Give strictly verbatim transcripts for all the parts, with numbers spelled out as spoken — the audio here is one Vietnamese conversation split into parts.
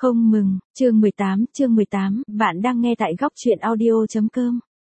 Không mừng, chương mười tám, chương mười tám, bạn đang nghe tại góc truyện audio.com.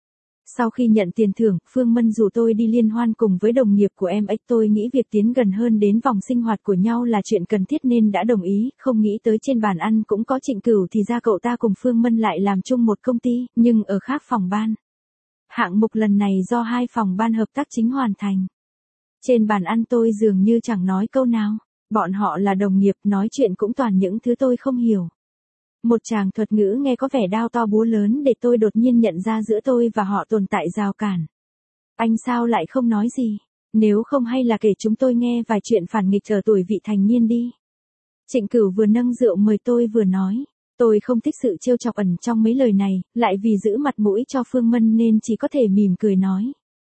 Sau khi nhận tiền thưởng, Phương Mân rủ tôi đi liên hoan cùng với đồng nghiệp của em ấy. Tôi nghĩ việc tiến gần hơn đến vòng sinh hoạt của nhau là chuyện cần thiết nên đã đồng ý, không nghĩ tới trên bàn ăn cũng có Trịnh Cửu thì ra cậu ta cùng Phương Mân lại làm chung một công ty, nhưng ở khác phòng ban. Hạng mục lần này do hai phòng ban hợp tác chính hoàn thành. Trên bàn ăn tôi dường như chẳng nói câu nào. Bọn họ là đồng nghiệp, nói chuyện cũng toàn những thứ tôi không hiểu. Một tràng thuật ngữ nghe có vẻ đao to búa lớn để tôi đột nhiên nhận ra giữa tôi và họ tồn tại rào cản. Anh sao lại không nói gì? Nếu không hay là kể chúng tôi nghe vài chuyện phản nghịch ở tuổi vị thành niên đi. Trịnh Cửu vừa nâng rượu mời tôi vừa nói. Tôi không thích sự trêu chọc ẩn trong mấy lời này, lại vì giữ mặt mũi cho Phương Mân nên chỉ có thể mỉm cười nói.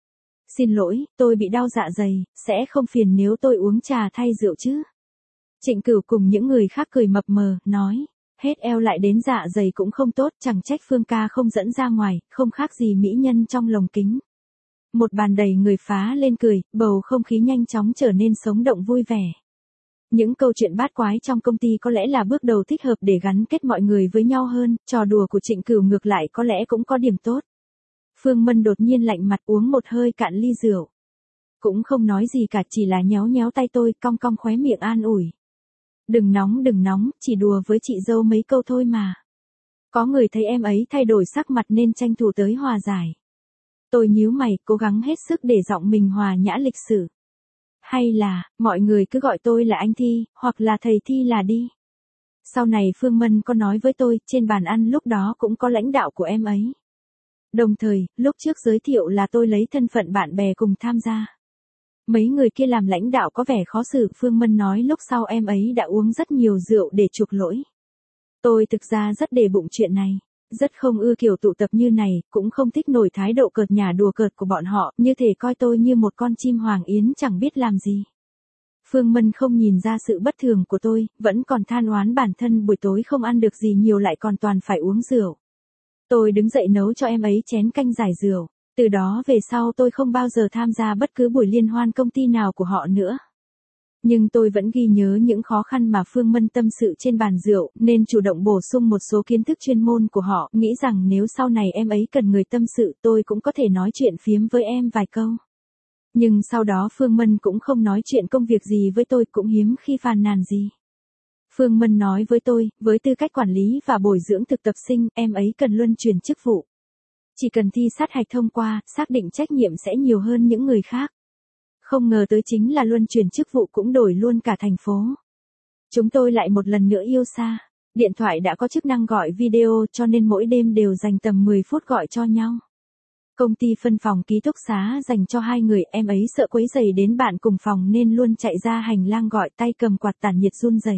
Xin lỗi, tôi bị đau dạ dày, sẽ không phiền nếu tôi uống trà thay rượu chứ. Trịnh Cửu cùng những người khác cười mập mờ, nói, hết eo lại đến dạ dày cũng không tốt, chẳng trách Phương ca không dẫn ra ngoài, không khác gì mỹ nhân trong lồng kính. Một bàn đầy người phá lên cười, bầu không khí nhanh chóng trở nên sống động vui vẻ. Những câu chuyện bát quái trong công ty có lẽ là bước đầu thích hợp để gắn kết mọi người với nhau hơn, trò đùa của Trịnh Cửu ngược lại có lẽ cũng có điểm tốt. Phương Mân đột nhiên lạnh mặt uống một hơi cạn ly rượu. Cũng không nói gì cả, chỉ là nhéo nhéo tay tôi, cong cong khóe miệng an ủi. Đừng nóng đừng nóng, chỉ đùa với chị dâu mấy câu thôi mà. Có người thấy em ấy thay đổi sắc mặt nên tranh thủ tới hòa giải. Tôi nhíu mày, cố gắng hết sức để giọng mình hòa nhã lịch sự. Hay là, mọi người cứ gọi tôi là anh Thi, hoặc là thầy Thi là đi. Sau này Phương Mân có nói với tôi, trên bàn ăn lúc đó cũng có lãnh đạo của em ấy. Đồng thời, lúc trước giới thiệu là tôi lấy thân phận bạn bè cùng tham gia. Mấy người kia làm lãnh đạo có vẻ khó xử, Phương Mân nói lúc sau em ấy đã uống rất nhiều rượu để chuộc lỗi. Tôi thực ra rất để bụng chuyện này, rất không ưa kiểu tụ tập như này, cũng không thích nổi thái độ cợt nhả đùa cợt của bọn họ, như thể coi tôi như một con chim hoàng yến chẳng biết làm gì. Phương Mân không nhìn ra sự bất thường của tôi, vẫn còn than oán bản thân buổi tối không ăn được gì nhiều lại còn toàn phải uống rượu. Tôi đứng dậy nấu cho em ấy chén canh giải rượu. Từ đó về sau tôi không bao giờ tham gia bất cứ buổi liên hoan công ty nào của họ nữa. Nhưng tôi vẫn ghi nhớ những khó khăn mà Phương Mân tâm sự trên bàn rượu, nên chủ động bổ sung một số kiến thức chuyên môn của họ, nghĩ rằng nếu sau này em ấy cần người tâm sự tôi cũng có thể nói chuyện phiếm với em vài câu. Nhưng sau đó Phương Mân cũng không nói chuyện công việc gì với tôi, cũng hiếm khi phàn nàn gì. Phương Mân nói với tôi, với tư cách quản lý và bồi dưỡng thực tập sinh, em ấy cần luân chuyển chức vụ. Chỉ cần thi sát hạch thông qua, xác định trách nhiệm sẽ nhiều hơn những người khác. Không ngờ tới chính là luân chuyển chức vụ cũng đổi luôn cả thành phố. Chúng tôi lại một lần nữa yêu xa. Điện thoại đã có chức năng gọi video cho nên mỗi đêm đều dành tầm mười phút gọi cho nhau. Công ty phân phòng ký túc xá dành cho hai người, em ấy sợ quấy rầy đến bạn cùng phòng nên luôn chạy ra hành lang gọi, tay cầm quạt tản nhiệt run rẩy.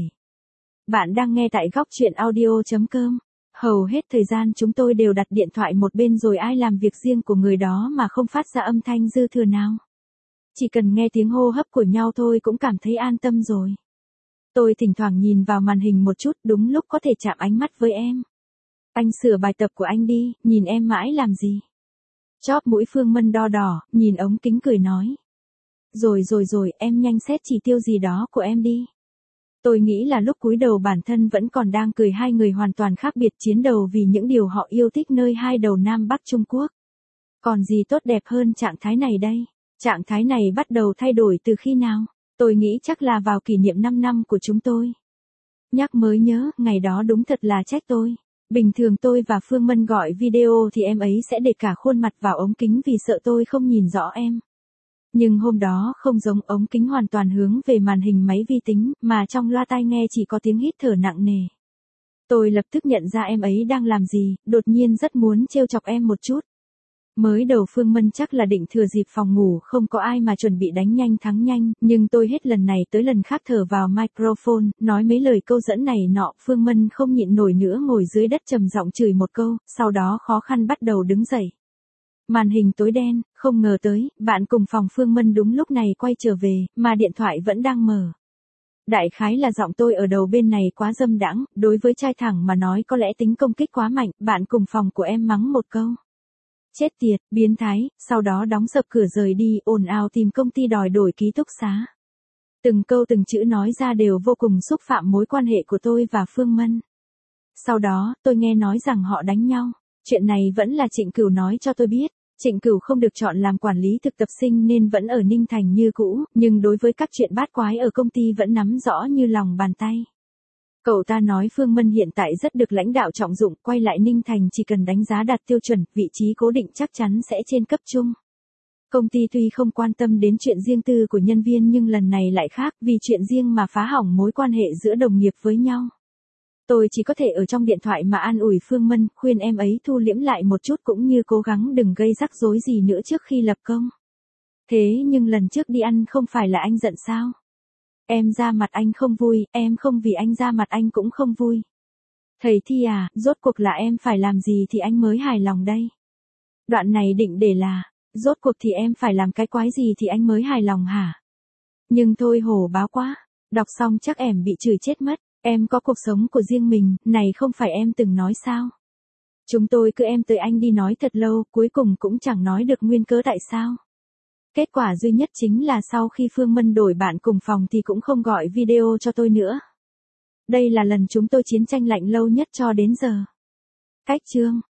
Bạn đang nghe tại góc truyện audio.com. Hầu hết thời gian chúng tôi đều đặt điện thoại một bên rồi ai làm việc riêng của người đó mà không phát ra âm thanh dư thừa nào. Chỉ cần nghe tiếng hô hấp của nhau thôi cũng cảm thấy an tâm rồi. Tôi thỉnh thoảng nhìn vào màn hình một chút, đúng lúc có thể chạm ánh mắt với em. Anh sửa bài tập của anh đi, nhìn em mãi làm gì. Chóp mũi Phương Mân đo đỏ, nhìn ống kính cười nói. Rồi rồi rồi, em nhanh xét chỉ tiêu gì đó của em đi. Tôi nghĩ là lúc cúi đầu bản thân vẫn còn đang cười, hai người hoàn toàn khác biệt chiến đầu vì những điều họ yêu thích nơi hai đầu Nam Bắc Trung Quốc. Còn gì tốt đẹp hơn trạng thái này đây? Trạng thái này bắt đầu thay đổi từ khi nào? Tôi nghĩ chắc là vào kỷ niệm năm năm của chúng tôi. Nhắc mới nhớ, ngày đó đúng thật là trách tôi. Bình thường tôi và Phương Mân gọi video thì em ấy sẽ để cả khuôn mặt vào ống kính vì sợ tôi không nhìn rõ em. Nhưng hôm đó không giống, ống kính hoàn toàn hướng về màn hình máy vi tính, mà trong loa tai nghe chỉ có tiếng hít thở nặng nề. Tôi lập tức nhận ra em ấy đang làm gì, đột nhiên rất muốn trêu chọc em một chút. Mới đầu Phương Mân chắc là định thừa dịp phòng ngủ không có ai mà chuẩn bị đánh nhanh thắng nhanh, nhưng tôi hết lần này tới lần khác thở vào microphone, nói mấy lời câu dẫn này nọ, Phương Mân không nhịn nổi nữa ngồi dưới đất trầm giọng chửi một câu, sau đó khó khăn bắt đầu đứng dậy. Màn hình tối đen, không ngờ tới, bạn cùng phòng Phương Mân đúng lúc này quay trở về, mà điện thoại vẫn đang mở. Đại khái là giọng tôi ở đầu bên này quá dâm đãng, đối với trai thẳng mà nói có lẽ tính công kích quá mạnh, bạn cùng phòng của em mắng một câu. Chết tiệt, biến thái, sau đó đóng sập cửa rời đi, ồn ào tìm công ty đòi đổi ký túc xá. Từng câu từng chữ nói ra đều vô cùng xúc phạm mối quan hệ của tôi và Phương Mân. Sau đó, tôi nghe nói rằng họ đánh nhau. Chuyện này vẫn là Trịnh Cửu nói cho tôi biết. Trịnh Cửu không được chọn làm quản lý thực tập sinh nên vẫn ở Ninh Thành như cũ, nhưng đối với các chuyện bát quái ở công ty vẫn nắm rõ như lòng bàn tay. Cậu ta nói Phương Mân hiện tại rất được lãnh đạo trọng dụng, quay lại Ninh Thành chỉ cần đánh giá đạt tiêu chuẩn, vị trí cố định chắc chắn sẽ trên cấp trung. Công ty tuy không quan tâm đến chuyện riêng tư của nhân viên nhưng lần này lại khác, vì chuyện riêng mà phá hỏng mối quan hệ giữa đồng nghiệp với nhau. Tôi chỉ có thể ở trong điện thoại mà an ủi Phương Mân, khuyên em ấy thu liễm lại một chút cũng như cố gắng đừng gây rắc rối gì nữa trước khi lập công. Thế nhưng lần trước đi ăn không phải là anh giận sao? Em ra mặt anh không vui, em không vì anh ra mặt anh cũng không vui. Thầy Thi à, rốt cuộc là em phải làm gì thì anh mới hài lòng đây? Đoạn này định để là, rốt cuộc thì em phải làm cái quái gì thì anh mới hài lòng hả? Nhưng thôi hổ báo quá, đọc xong chắc em bị chửi chết mất. Em có cuộc sống của riêng mình, này không phải em từng nói sao? Chúng tôi cứ em tới anh đi nói thật lâu, cuối cùng cũng chẳng nói được nguyên cớ tại sao. Kết quả duy nhất chính là sau khi Phương Mân đổi bạn cùng phòng thì cũng không gọi video cho tôi nữa. Đây là lần chúng tôi chiến tranh lạnh lâu nhất cho đến giờ. Cách chương